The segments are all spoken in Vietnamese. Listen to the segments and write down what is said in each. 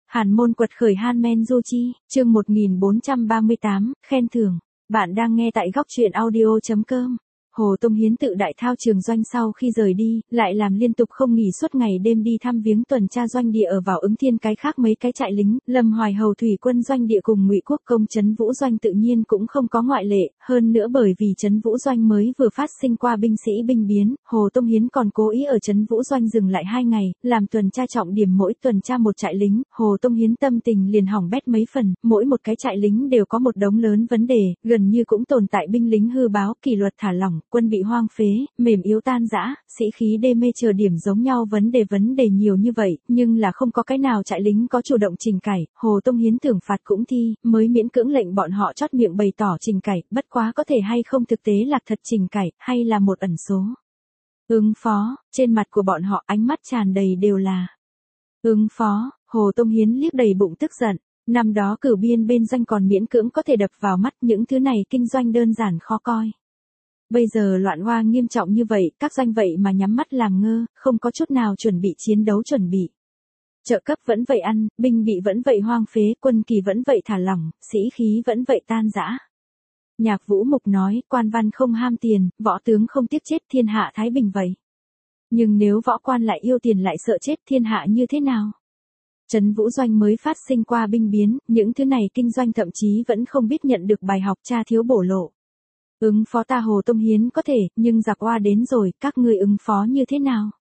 Hàn môn quật khởi Hanmen Du Chi, chương 1438, khen thưởng. Bạn đang nghe tại góc truyện audio.com. Hồ Tông Hiến tự đại thao trường doanh sau khi rời đi, lại làm liên tục không nghỉ suốt ngày đêm đi thăm viếng tuần tra doanh địa ở vào Ứng Thiên cái khác mấy cái trại lính, Lâm Hoài Hầu thủy quân doanh địa cùng Ngụy Quốc công Trấn Vũ doanh tự nhiên cũng không có ngoại lệ, hơn nữa bởi vì Trấn Vũ doanh mới vừa phát sinh qua binh sĩ binh biến, Hồ Tông Hiến còn cố ý ở Trấn Vũ doanh dừng lại 2 ngày, làm tuần tra trọng điểm mỗi tuần tra một trại lính, Hồ Tông Hiến tâm tình liền hỏng bét mấy phần, mỗi một cái trại lính đều có một đống lớn vấn đề, gần như cũng tồn tại binh lính hư báo, kỷ luật thả lỏng, quân bị hoang phế, mềm yếu tan rã, sĩ khí đê mê chờ điểm giống nhau vấn đề nhiều như vậy, nhưng là không có cái nào trại lính có chủ động trình cải, Hồ Tông Hiến thưởng phạt cũng thi, mới miễn cưỡng lệnh bọn họ chót miệng bày tỏ trình cải, bất quá có thể hay không thực tế là thật trình cải, hay là một ẩn số. Ứng phó, trên mặt của bọn họ ánh mắt tràn đầy đều là ứng phó, Hồ Tông Hiến liếc đầy bụng tức giận, năm đó cửu biên bên doanh còn miễn cưỡng có thể đập vào mắt, những thứ này kinh doanh đơn giản khó coi. Bây giờ loạn hoa nghiêm trọng như vậy, các doanh vậy mà nhắm mắt làm ngơ, không có chút nào chuẩn bị chiến đấu chuẩn bị. Trợ cấp vẫn vậy ăn, binh bị vẫn vậy hoang phế, quân kỳ vẫn vậy thả lỏng, sĩ khí vẫn vậy tan rã. Nhạc Vũ Mục nói, quan văn không ham tiền, võ tướng không tiếc chết, thiên hạ thái bình vậy. Nhưng nếu võ quan lại yêu tiền lại sợ chết, thiên hạ như thế nào? Trấn Vũ doanh mới phát sinh qua binh biến, những thứ này kinh doanh thậm chí vẫn không biết nhận được bài học cha thiếu bổ lộ. Ứng phó ta Hồ Tông Hiến có thể, nhưng giặc oa đến rồi, các ngươi ứng phó như thế nào?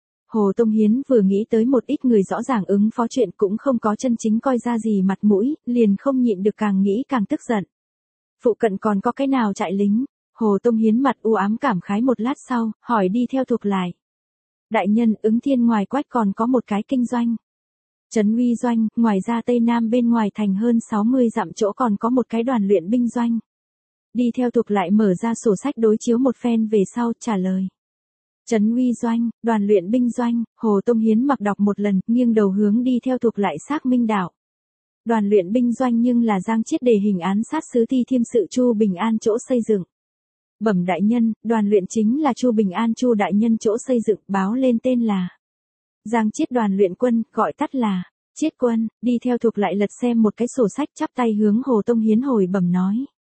Hồ Tông Hiến vừa nghĩ tới một ít người rõ ràng ứng phó chuyện cũng không có chân chính coi ra gì mặt mũi, liền không nhịn được càng nghĩ càng tức giận. Phụ cận còn có cái nào trại lính? Hồ Tông Hiến mặt u ám cảm khái một lát sau, hỏi đi theo thuộc lại. Đại nhân, Ứng Thiên ngoài quách còn có một cái kinh doanh. Trấn Uy doanh, ngoài ra Tây Nam bên ngoài thành hơn 60 dặm chỗ còn có một cái đoàn luyện binh doanh. Đi theo thuộc lại mở ra sổ sách đối chiếu một phen về sau trả lời. Trấn Uy doanh, đoàn luyện binh doanh, Hồ Tông Hiến mặc đọc một lần, nghiêng đầu hướng đi theo thuộc lại xác minh đạo. Đoàn luyện binh doanh nhưng là Giang Chiết đề hình án sát sứ Ti Thiêm sự Chu Bình An chỗ xây dựng. Bẩm đại nhân, đoàn luyện chính là Chu Bình An Chu đại nhân chỗ xây dựng, báo lên tên là Giang Chiết đoàn luyện quân, gọi tắt là Chiết quân, đi theo thuộc lại lật xem một cái sổ sách chắp tay hướng Hồ Tông Hiến hồi bẩm nói.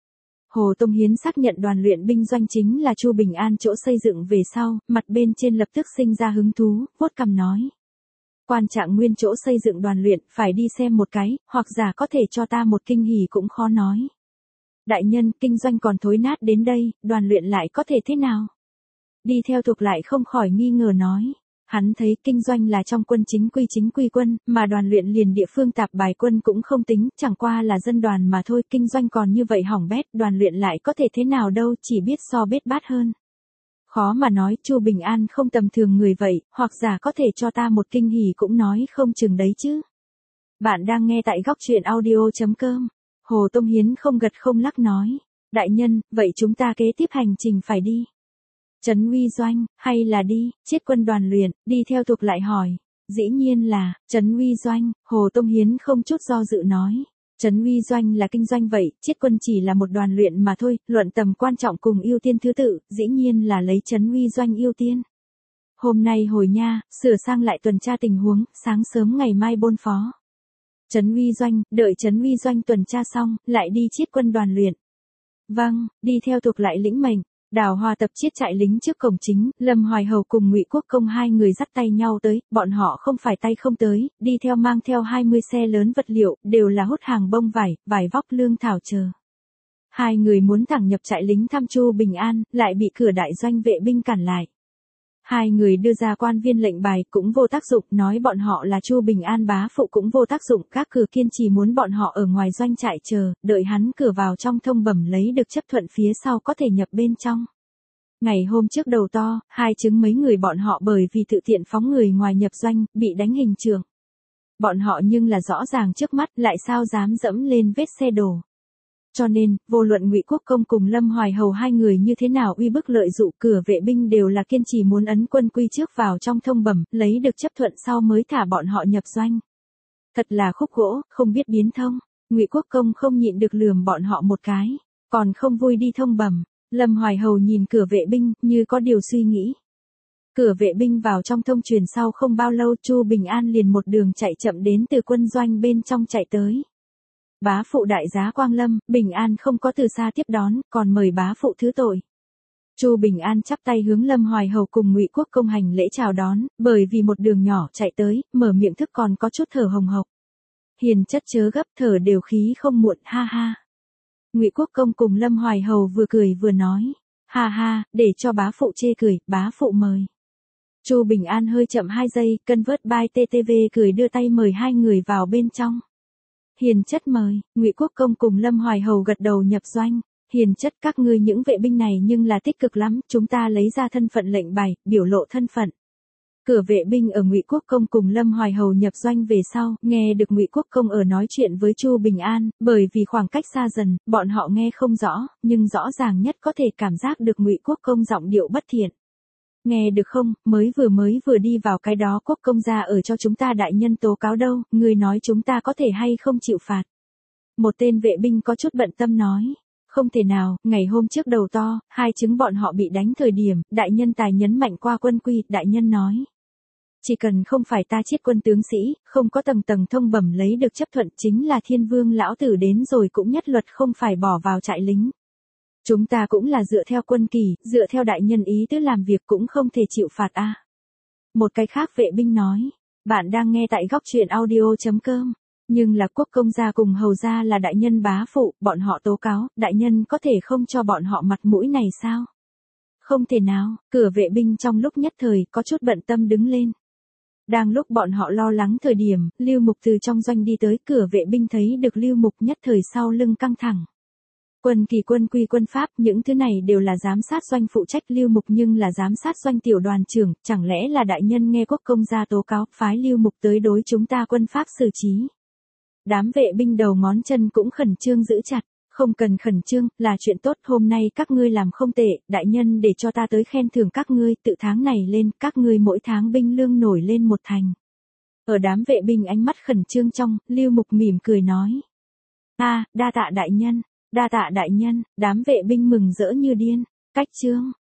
Hồ Tông Hiến xác nhận đoàn luyện binh doanh chính là Chu Bình An chỗ xây dựng về sau, mặt bên trên lập tức sinh ra hứng thú, vuốt cằm nói. Quan Trạng Nguyên chỗ xây dựng đoàn luyện, phải đi xem một cái, hoặc giả có thể cho ta một kinh hỉ cũng khó nói. Đại nhân, kinh doanh còn thối nát đến đây, đoàn luyện lại có thể thế nào? Đi theo thuộc lại không khỏi nghi ngờ nói. Hắn thấy kinh doanh là trong quân chính quy quân, mà đoàn luyện liền địa phương tạp bài quân cũng không tính, chẳng qua là dân đoàn mà thôi, kinh doanh còn như vậy hỏng bét, đoàn luyện lại có thể thế nào đâu, chỉ biết so bết bát hơn. Khó mà nói, Chu Bình An không tầm thường người vậy, hoặc giả có thể cho ta một kinh hỉ cũng nói không chừng đấy chứ. Bạn đang nghe tại góc truyện audio.com. Hồ Tông Hiến không gật không lắc nói. Đại nhân, vậy chúng ta kế tiếp hành trình phải đi Trấn Uy doanh, hay là đi Chiết quân đoàn luyện, đi theo thuộc lại hỏi. Dĩ nhiên là Trấn Uy doanh, Hồ Tông Hiến không chút do dự nói. Trấn Uy doanh là kinh doanh vậy, Chiết quân chỉ là một đoàn luyện mà thôi, luận tầm quan trọng cùng ưu tiên thứ tự, dĩ nhiên là lấy Trấn Uy doanh ưu tiên. Hôm nay hồi nha, sửa sang lại tuần tra tình huống, sáng sớm ngày mai bôn phó Trấn Uy doanh, đợi Trấn Uy doanh tuần tra xong, lại đi Chiết quân đoàn luyện. Vâng, đi theo thuộc lại lĩnh mệnh. Đào Hoa tập chiết trại lính trước cổng chính, Lâm Hoài Hầu cùng Ngụy Quốc công hai người dắt tay nhau tới, bọn họ không phải tay không tới, đi theo mang theo 20 xe lớn vật liệu, đều là hút hàng bông vải vóc lương thảo chờ. Hai người muốn thẳng nhập trại lính thăm Chu Bình An, lại bị cửa đại doanh vệ binh cản lại. Hai người đưa ra quan viên lệnh bài cũng vô tác dụng, nói bọn họ là Chu Bình An bá phụ cũng vô tác dụng, các cửa kiên trì muốn bọn họ ở ngoài doanh trại chờ, đợi hắn cửa vào trong thông bẩm lấy được chấp thuận phía sau có thể nhập bên trong. Ngày hôm trước đầu to, hai chứng mấy người bọn họ bởi vì tự tiện phóng người ngoài nhập doanh, bị đánh hình trường. Bọn họ nhưng là rõ ràng trước mắt, lại sao dám dẫm lên vết xe đổ. Cho nên, vô luận Ngụy Quốc công cùng Lâm Hoài Hầu hai người như thế nào uy bức lợi dụ, cửa vệ binh đều là kiên trì muốn ấn quân quy trước vào trong thông bẩm, lấy được chấp thuận sau mới thả bọn họ nhập doanh. Thật là khúc gỗ, không biết biến thông. Ngụy Quốc công không nhịn được lườm bọn họ một cái, còn không vui đi thông bẩm. Lâm Hoài Hầu nhìn cửa vệ binh, như có điều suy nghĩ. Cửa vệ binh vào trong thông truyền sau không bao lâu Chu Bình An liền một đường chạy chậm đến từ quân doanh bên trong chạy tới. Bá phụ đại giá Quang Lâm, Bình An không có từ xa tiếp đón, còn mời bá phụ thứ tội. Chu Bình An chắp tay hướng Lâm Hoài Hầu cùng Ngụy Quốc Công hành lễ chào đón, bởi vì một đường nhỏ chạy tới, mở miệng thức còn có chút thở hồng hộc. Hiền chất chớ gấp, thở đều khí không muộn, ha ha. Ngụy Quốc Công cùng Lâm Hoài Hầu vừa cười vừa nói, ha ha, để cho bá phụ chê cười, bá phụ mời. Chu Bình An hơi chậm 2 giây, convert by TTV cười đưa tay mời hai người vào bên trong. Hiền chất mời, Ngụy Quốc Công cùng Lâm Hoài Hầu gật đầu nhập doanh. Hiền chất các ngươi những vệ binh này nhưng là tích cực lắm, chúng ta lấy ra thân phận lệnh bài, biểu lộ thân phận. Cửa vệ binh ở Ngụy Quốc Công cùng Lâm Hoài Hầu nhập doanh về sau, nghe được Ngụy Quốc Công ở nói chuyện với Chu Bình An, bởi vì khoảng cách xa dần, bọn họ nghe không rõ, nhưng rõ ràng nhất có thể cảm giác được Ngụy Quốc Công giọng điệu bất thiện. Nghe được không, mới vừa đi vào cái đó Quốc Công gia ở cho chúng ta đại nhân tố cáo đâu, người nói chúng ta có thể hay không chịu phạt. Một tên vệ binh có chút bận tâm nói. Không thể nào, ngày hôm trước đầu to, hai chứng bọn họ bị đánh thời điểm, đại nhân tài nhấn mạnh qua quân quy, đại nhân nói. Chỉ cần không phải ta chiết quân tướng sĩ, không có tầng tầng thông bẩm lấy được chấp thuận chính là thiên vương lão tử đến rồi cũng nhất luật không phải bỏ vào trại lính. Chúng ta cũng là dựa theo quân kỳ, dựa theo đại nhân ý tứ làm việc cũng không thể chịu phạt a. Một cái khác vệ binh nói, bạn đang nghe tại góc truyện audio.com. Nhưng là Quốc Công gia cùng hầu gia là đại nhân bá phụ, bọn họ tố cáo, đại nhân có thể không cho bọn họ mặt mũi này sao? Không thể nào, cửa vệ binh trong lúc nhất thời có chút bận tâm đứng lên. Đang lúc bọn họ lo lắng thời điểm, Lưu Mục từ trong doanh đi tới, cửa vệ binh thấy được Lưu Mục nhất thời sau lưng căng thẳng. Quân kỳ quân quy quân pháp, những thứ này đều là giám sát doanh phụ trách Lưu Mục nhưng là giám sát doanh tiểu đoàn trưởng, chẳng lẽ là đại nhân nghe Quốc Công gia tố cáo, phái Lưu Mục tới đối chúng ta quân pháp xử trí. Đám vệ binh đầu ngón chân cũng khẩn trương giữ chặt, không cần khẩn trương, là chuyện tốt, hôm nay các ngươi làm không tệ, đại nhân để cho ta tới khen thưởng các ngươi, tự tháng này lên, các ngươi mỗi tháng binh lương nổi lên 1 thành. Ở đám vệ binh ánh mắt khẩn trương trong, Lưu Mục mỉm cười nói. Đa tạ đại nhân, đa tạ đại nhân, đám vệ binh mừng rỡ như điên, cách chương.